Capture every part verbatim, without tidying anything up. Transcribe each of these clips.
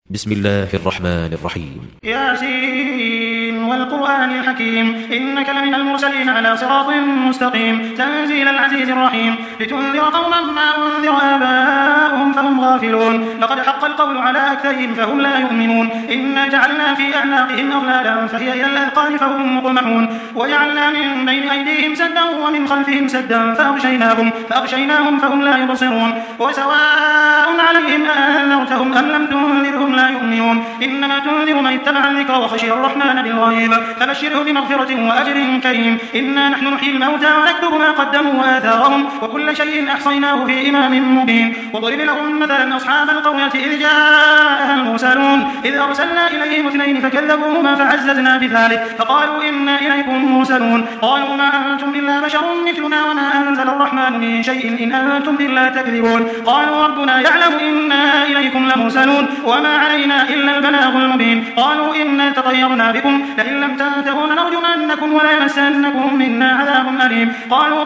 بسم الله الرحمن الرحيم. ياسين والقرآن الحكيم إنك لمن المرسلين على صراط مستقيم تنزيل العزيز الرحيم لتنذر قوما ما أنذر آباؤهم فهم غافلون لقد حق القول على أكثرهم فهم لا يؤمنون إنا جعلنا في أعناقهم أغلالا فهي إلى الأذقان فهم مقمحون وجعلنا من بين أيديهم سدا ومن خلفهم سدا فأغشيناهم, فأغشيناهم فهم لا يبصرون وسواء عليهم أنذرتهم أم لم تنذرهم لا يؤمنون إنما تنذر من اتبع الذكر وخشي الرحمن بالغيب فبشره بمغفرة وأجر كريم إنا نحن نحيي الموتى ونكتب ما قدموا وآثارهم وكل شيء أحصيناه في إمام مبين وضرب لهم مثلا أصحاب القرية إذ جاءها المرسلون إذ أرسلنا إليهم اثنين فكذبوهما فعززنا بثالث فقالوا إنا إليكم مرسلون قالوا ما أنتم إلا بشر مثلنا وما أنزل الرحمن من شيء إن أنتم إلا تكذبون قالوا ربنا يعلم إنا إليكم لمرسلون وما علينا إلا البلاغ المبين قالوا إنا تطيرنا بكم لئن لم تنتهوا لنرجمنكم وليمسنكم منا عذاب أليم قالوا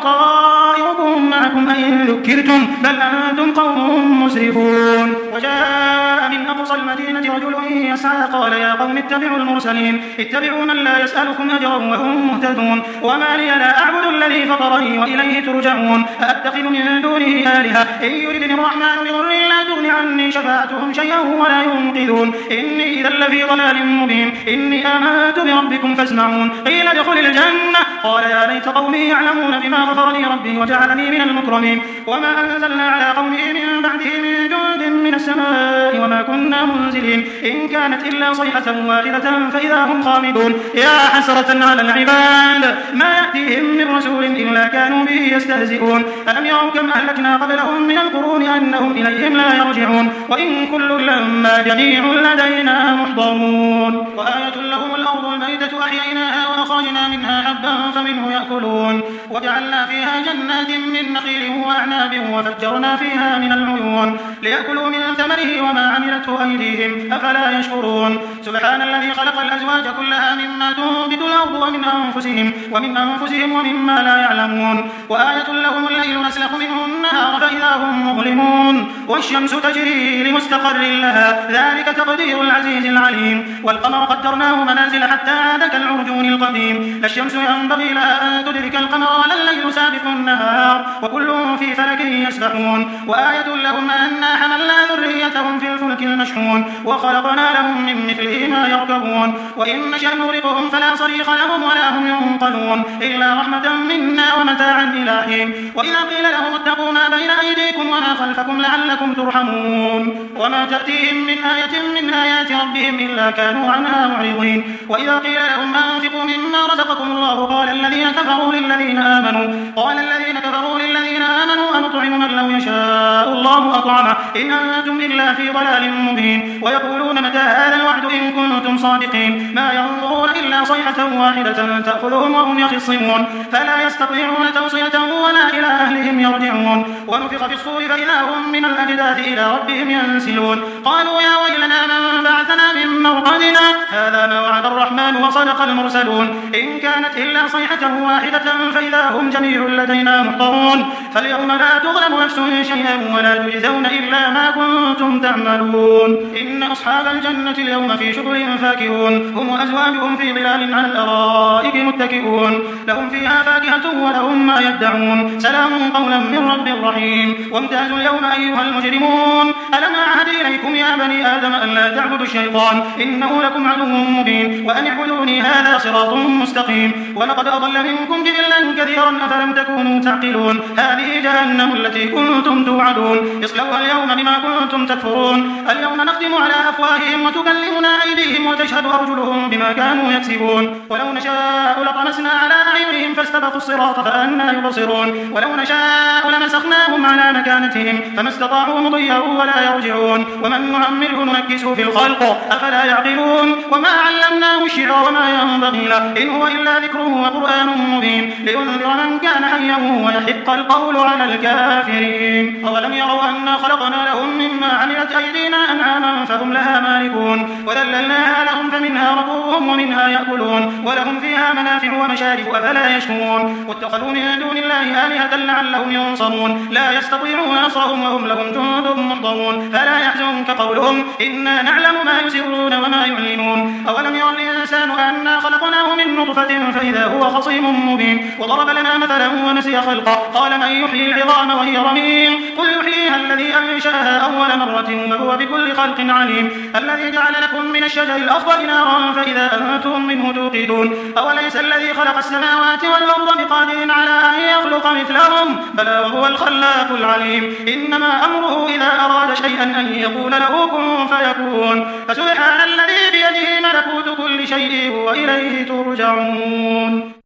طائركم معكم أئن ذكرتم بل أنتم قوم مسرفون وجاء من أقصى المدينة رجل يسعى قال يا قوم اتبعوا المرسلين اتبعوا من لا يسألكم أجرا وهم مهتدون وما لي لا أعبد الذي فطرني وإليه ترجعون أأتخذ من دونه آلهة إن يردني الرحمن بضر لا تغن عني شفاعتهم شيئا ولا ينقذون إني إذا لفي ضلال مبين إني آمنت بربكم فاسمعون قيل ادخل الجنة قال يا ليت قومي يعلمون بما غفر لي ربي وجعلني من المكرمين وما أنزلنا على قومه من بعده من جند من السماء وما كنا منزلين إن كانت إلا صيحة واحدة فإذا هم خامدون يا حسرة على العباد ما يأتيهم من رسول إلا كانوا به يستهزئون ألم يروا كم أهلكنا قبلهم من القرون أنهم إليهم لا يرجعون وإن كل لما جميع لدينا محضرون وآية لهم الأرض الميتة أحييناها وأخرجنا منها حبا فمنه يأكلون وجعلنا فيها جنات من نخيل وأعناب وفجرنا فيها من العيون ليأكلوا من ثمره وما عملته أيديهم أفلا يشكرون سبحان الذي خلق الأزواج كلها مما تنبت الأرض ومن أنفسهم ومن أنفسهم ومما لا يعلمون وآية لهم الليل نسلخ منه النهار فإذا هم مظلمون والشمس تجري لمستقر لها ذلك تقدير العزيز العليم والقمر قدرناه منازل حتى عاد كالعرجون القديم لا الشمس ينبغي لها أن تدرك القمر ولا الليل سابق النهار وكل في فلك يسبحون وآية لهم أنا حملنا ذريتهم في الفلك المشحون وخلقنا لهم من مثله ما يركبون وإن نشأ نغرقهم فلا صريخ لهم ولا هم ينقذون إلا رحمة منا ومتاعا إلى حين وإذا قيل لهم اتقوا ما بين أيديكم وما خلفكم لعلكم ترحمون وما تأتيهم من آية من آيات ربهم إلا كانوا عنها معرضين وإذا قيل لهم أنفقوا مما رزقكم الله قال الذين كفروا للذين آمنوا قال الذين كفروا للذين آمنوا أنطعم من لو يشاء الله أطعمه إن أنتم إلا في ضلال مبين ويقولون متى هذا الوعد إن كنتم صادقين ما ينظرون إلا صيحة واحدة تأخذهم وهم يخصمون فلا يستطيعون توصية ولا إلى أهلهم يرجعون ونفخ في الصور فإذا هم من الأجداث إلى ربهم ينسلون قالوا يا ويلنا من بعثنا من مرقدنا هذا ما وعد الرحمن وصدق المرسلون إن كانت إلا صيحة واحدة فإذا هم جميع لدينا محضرون فاليوم لا تظلم نفس شيئا ولا تجزون إلا ما كنتم تعملون إن أصحاب الجنة اليوم في شغل فاكهون هم وأزواجهم في ظلال على الأرائك متكئون لهم فيها فاكهة ولهم ما يدعون سلام قولا من رب رحيم وامتازوا اليوم أيها المجرمون ألم أعهد إليكم يا بني آدم أن لا تعبدوا الشيطان إنه لكم عدو مبين وأن اعبدوني هذا صراط مستقيم ولقد أضل منكم جبلا كثيرا أفلم تكونوا تعقلون هذه جهنم التي كنتم توعدون اصلوها اليوم بما كنتم تكفرون اليوم نختم على أفواههم وتكلمنا أيديهم وتشهد أرجلهم بما كانوا يكسبون ولو نشاء لطمسنا على أعينهم فاستبقوا الصراط فأنى يبصرون ولو نشاء لمسخناهم على مكانتهم فما استطاعوا مضيا ولا يرجعون ومن نعمره ننكسه في الخلق أفلا يعقلون وما علمناه الشعر وما ينبغي له إن هو إلا ذكر وقرآن مبين لينذر من كان حيا ويحق القول على الكافرين أولم يروا أنا خلقنا لهم مما عملت أيدينا أنعاما فهم لها مالكون وذللناها لهم فمنها ركوبهم ومنها يأكلون ولهم فيها منافع ومشارب أفلا يشكرون واتخذوا من دون الله آلهة لعلهم ينصرون لا يستطيعون نصرهم وهم لهم جند محضرون يعلمون فلا يحزنك قولهم إنا نعلم ما يسرون وما يعلنون أولم ير الإنسان أنا خلقناه من نطفة فإذا هو خصيم مبين وضرب لنا مثلا ونسي خلقه قال من يحيي العظام وهي رميم قل يحييها الذي أنشأها أول مرة وهو بكل خلق عليم الذي جعل لكم من الشجر الأخضر نارا فإذا أنتم منه توقدون أوليس الذي خلق السماوات والأرض بقادر على أن يخلق مثلهم بلى وهو الخلاق العليم إنما أمره إذا أراد شيئا أن يقول له كن فيكون فسبحان الذي بيده ملكوت كل شيء وإليه ترجعون.